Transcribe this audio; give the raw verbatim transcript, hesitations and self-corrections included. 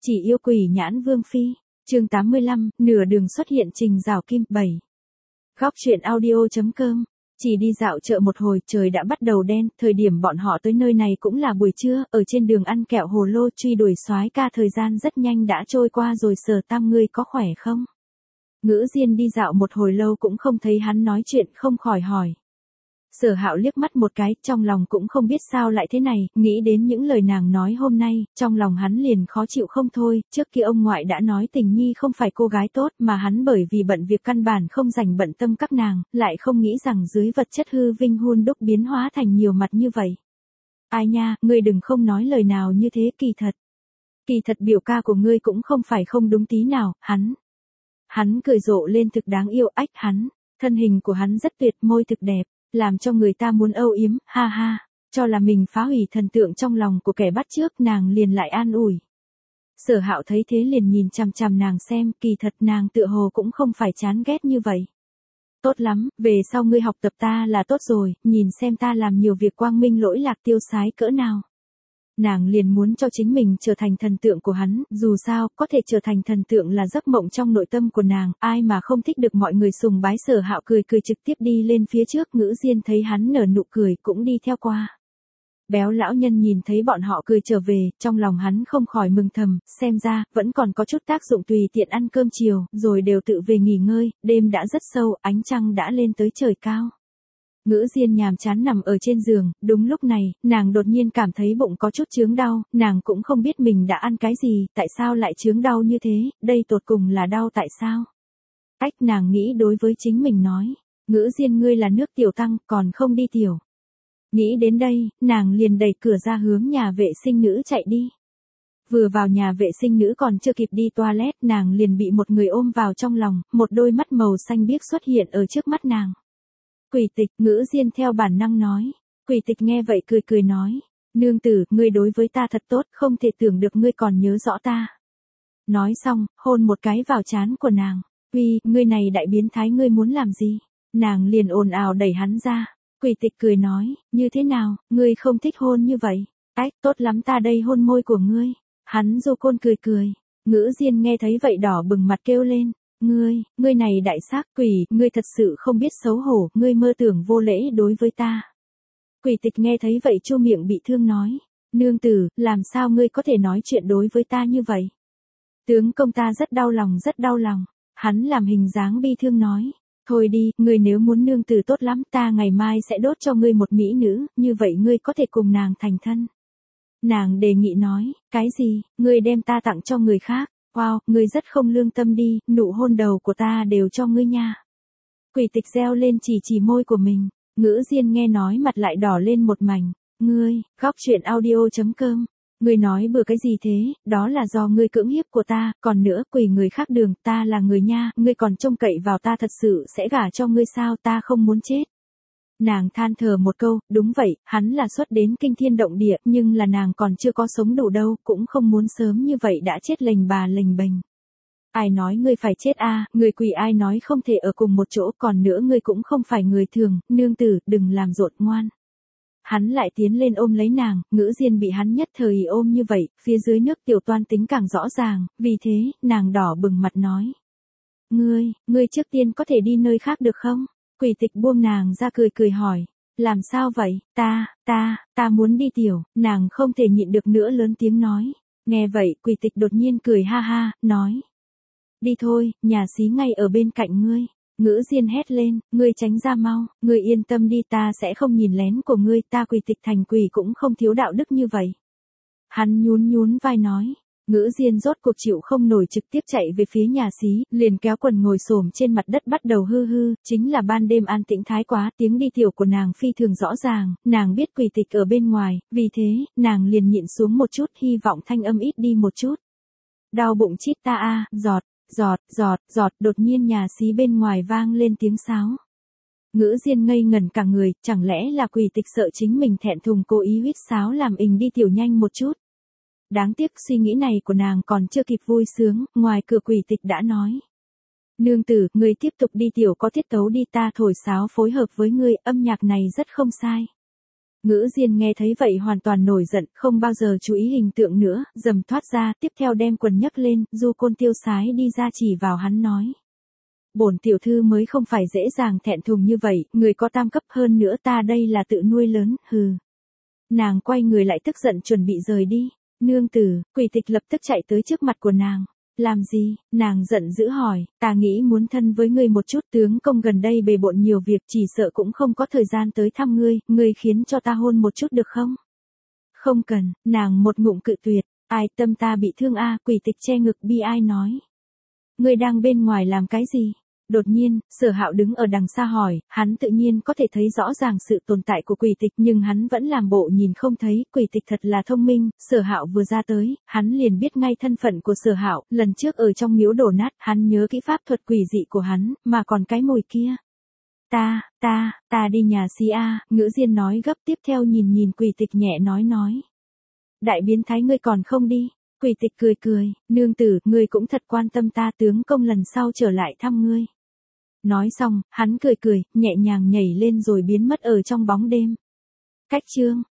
Chỉ yêu quỷ nhãn vương phi. Chương tám mươi lăm, nửa đường xuất hiện Trình Giảo Kim. bảy. Góc truyện audio.com. Chỉ đi dạo chợ một hồi, trời đã bắt đầu đen, thời điểm bọn họ tới nơi này cũng là buổi trưa, ở trên đường ăn kẹo hồ lô truy đuổi soái ca, thời gian rất nhanh đã trôi qua rồi. Sở Tam, ngươi có khỏe không? Ngữ Diên đi dạo một hồi lâu cũng không thấy hắn nói chuyện, không khỏi hỏi. Sở Hạo liếc mắt một cái, trong lòng cũng không biết sao lại thế này, nghĩ đến những lời nàng nói hôm nay, trong lòng hắn liền khó chịu không thôi. Trước kia ông ngoại đã nói Tình Nhi không phải cô gái tốt, mà hắn bởi vì bận việc căn bản không dành bận tâm các nàng, lại không nghĩ rằng dưới vật chất hư vinh hun đúc biến hóa thành nhiều mặt như vậy. Ai nha, ngươi đừng không nói lời nào như thế, kỳ thật. Kỳ thật biểu ca của ngươi cũng không phải không đúng tí nào, hắn. Hắn cười rộ lên, thực đáng yêu. Ách, hắn, thân hình của hắn rất tuyệt, môi thực đẹp, làm cho người ta muốn âu yếm, ha ha, cho là mình phá hủy thần tượng trong lòng của kẻ bắt trước, nàng liền lại an ủi. Sở Hạo thấy thế liền nhìn chằm chằm nàng xem, kỳ thật nàng tựa hồ cũng không phải chán ghét như vậy. Tốt lắm, về sau ngươi học tập ta là tốt rồi, nhìn xem ta làm nhiều việc quang minh lỗi lạc tiêu sái cỡ nào. Nàng liền muốn cho chính mình trở thành thần tượng của hắn, dù sao, có thể trở thành thần tượng là giấc mộng trong nội tâm của nàng, ai mà không thích được mọi người sùng bái. Sở Hạo cười cười trực tiếp đi lên phía trước, Ngữ Diên thấy hắn nở nụ cười cũng đi theo qua. Béo lão nhân nhìn thấy bọn họ cười trở về, trong lòng hắn không khỏi mừng thầm, xem ra, vẫn còn có chút tác dụng, tùy tiện ăn cơm chiều, rồi đều tự về nghỉ ngơi, đêm đã rất sâu, ánh trăng đã lên tới trời cao. Ngữ Diên nhàm chán nằm ở trên giường, đúng lúc này, nàng đột nhiên cảm thấy bụng có chút chướng đau, nàng cũng không biết mình đã ăn cái gì, tại sao lại chướng đau như thế, đây tột cùng là đau tại sao? Ách, nàng nghĩ đối với chính mình nói, Ngữ Diên, ngươi là nước tiểu tăng, còn không đi tiểu. Nghĩ đến đây, nàng liền đẩy cửa ra hướng nhà vệ sinh nữ chạy đi. Vừa vào nhà vệ sinh nữ còn chưa kịp đi toilet, nàng liền bị một người ôm vào trong lòng, một đôi mắt màu xanh biếc xuất hiện ở trước mắt nàng. Quỷ Tịch, Ngữ Diên theo bản năng nói. Quỷ Tịch nghe vậy cười cười nói, nương tử, ngươi đối với ta thật tốt, không thể tưởng được ngươi còn nhớ rõ ta. Nói xong, hôn một cái vào trán của nàng. Uy, ngươi này đại biến thái, ngươi muốn làm gì? Nàng liền ồn ào đẩy hắn ra. Quỷ Tịch cười nói, như thế nào, ngươi không thích hôn như vậy? Ách, tốt lắm, ta đây hôn môi của ngươi. Hắn du côn cười cười. Ngữ Diên nghe thấy vậy đỏ bừng mặt kêu lên. Ngươi, ngươi này đại xác quỷ, ngươi thật sự không biết xấu hổ, ngươi mơ tưởng vô lễ đối với ta. Quỷ Tịch nghe thấy vậy chu miệng bị thương nói, nương tử, làm sao ngươi có thể nói chuyện đối với ta như vậy? Tướng công, ta rất đau lòng, rất đau lòng. Hắn làm hình dáng bi thương nói, thôi đi, ngươi nếu muốn nương tử tốt lắm, ta ngày mai sẽ đốt cho ngươi một mỹ nữ, như vậy ngươi có thể cùng nàng thành thân. Nàng đề nghị nói, cái gì, ngươi đem ta tặng cho người khác? Wow, ngươi rất không lương tâm đi, nụ hôn đầu của ta đều cho ngươi nha. Quỷ Tịch reo lên chỉ chỉ môi của mình. Ngữ Diên nghe nói mặt lại đỏ lên một mảnh. Ngươi, góc truyện audio.com. Ngươi nói bừa cái gì thế, đó là do ngươi cưỡng hiếp của ta, còn nữa, quỷ người khác đường, ta là người nha, ngươi còn trông cậy vào ta thật sự sẽ gả cho ngươi sao, ta không muốn chết. Nàng than thở một câu, đúng vậy, hắn là xuất đến kinh thiên động địa, nhưng là nàng còn chưa có sống đủ đâu, cũng không muốn sớm như vậy đã chết lềnh bà lềnh bềnh. Ai nói ngươi phải chết a, à, người quỷ ai nói không thể ở cùng một chỗ, còn nữa ngươi cũng không phải người thường, nương tử, đừng làm rộn ngoan. Hắn lại tiến lên ôm lấy nàng, Ngữ Diên bị hắn nhất thời ôm như vậy, phía dưới nước tiểu toan tính càng rõ ràng, vì thế, nàng đỏ bừng mặt nói. Ngươi, ngươi trước tiên có thể đi nơi khác được không? Quỷ Tịch buông nàng ra cười cười hỏi, làm sao vậy, ta, ta, ta muốn đi tiểu, nàng không thể nhịn được nữa lớn tiếng nói. Nghe vậy, Quỷ Tịch đột nhiên cười ha ha, nói. Đi thôi, nhà xí ngay ở bên cạnh ngươi. Ngữ Diên hét lên, ngươi tránh ra mau, ngươi yên tâm đi, ta sẽ không nhìn lén của ngươi, ta Quỷ Tịch thành quỷ cũng không thiếu đạo đức như vậy. Hắn nhún nhún vai nói. Ngữ Diên rốt cuộc chịu không nổi, trực tiếp chạy về phía nhà xí, liền kéo quần ngồi xổm trên mặt đất bắt đầu hư hư, chính là ban đêm an tĩnh thái quá, tiếng đi tiểu của nàng phi thường rõ ràng, nàng biết Quỷ Tịch ở bên ngoài, vì thế, nàng liền nhịn xuống một chút, hy vọng thanh âm ít đi một chút. Đau bụng chít ta a, giọt, giọt, giọt, giọt, đột nhiên nhà xí bên ngoài vang lên tiếng sáo. Ngữ Diên ngây ngẩn cả người, chẳng lẽ là Quỷ Tịch sợ chính mình thẹn thùng cố ý huýt sáo làm ình đi tiểu nhanh một chút. Đáng tiếc suy nghĩ này của nàng còn chưa kịp vui sướng, ngoài cửa Quỷ Tịch đã nói. Nương tử, ngươi tiếp tục đi tiểu có tiết tấu đi, ta thổi sáo phối hợp với ngươi, âm nhạc này rất không sai. Ngữ Diên nghe thấy vậy hoàn toàn nổi giận, không bao giờ chú ý hình tượng nữa, dầm thoát ra, tiếp theo đem quần nhấc lên, du côn tiêu sái đi ra chỉ vào hắn nói. Bổn tiểu thư mới không phải dễ dàng thẹn thùng như vậy, người có tam cấp hơn nữa ta đây là tự nuôi lớn, hừ. Nàng quay người lại tức giận chuẩn bị rời đi. Nương tử, Quỷ Tịch lập tức chạy tới trước mặt của nàng. Làm gì? Nàng giận dữ hỏi, ta nghĩ muốn thân với ngươi một chút, tướng công gần đây bề bộn nhiều việc, chỉ sợ cũng không có thời gian tới thăm ngươi, ngươi khiến cho ta hôn một chút được không? Không cần, nàng một ngụm cự tuyệt, ai tâm ta bị thương a, Quỷ Tịch che ngực bi ai nói. Ngươi đang bên ngoài làm cái gì? Đột nhiên, Sở Hạo đứng ở đằng xa hỏi, hắn tự nhiên có thể thấy rõ ràng sự tồn tại của Quỷ Tịch nhưng hắn vẫn làm bộ nhìn không thấy, Quỷ Tịch thật là thông minh, Sở Hạo vừa ra tới, hắn liền biết ngay thân phận của Sở Hạo, lần trước ở trong miếu đổ nát, hắn nhớ kỹ pháp thuật quỷ dị của hắn, mà còn cái mồi kia. Ta, ta, ta đi nhà si a, Ngữ Diên nói gấp tiếp theo nhìn nhìn Quỷ Tịch nhẹ nói nói. Đại biến thái ngươi còn không đi. Quỷ Tịch cười cười, nương tử, ngươi cũng thật quan tâm ta, tướng công lần sau trở lại thăm ngươi. Nói xong, hắn cười cười, nhẹ nhàng nhảy lên rồi biến mất ở trong bóng đêm. Cách chương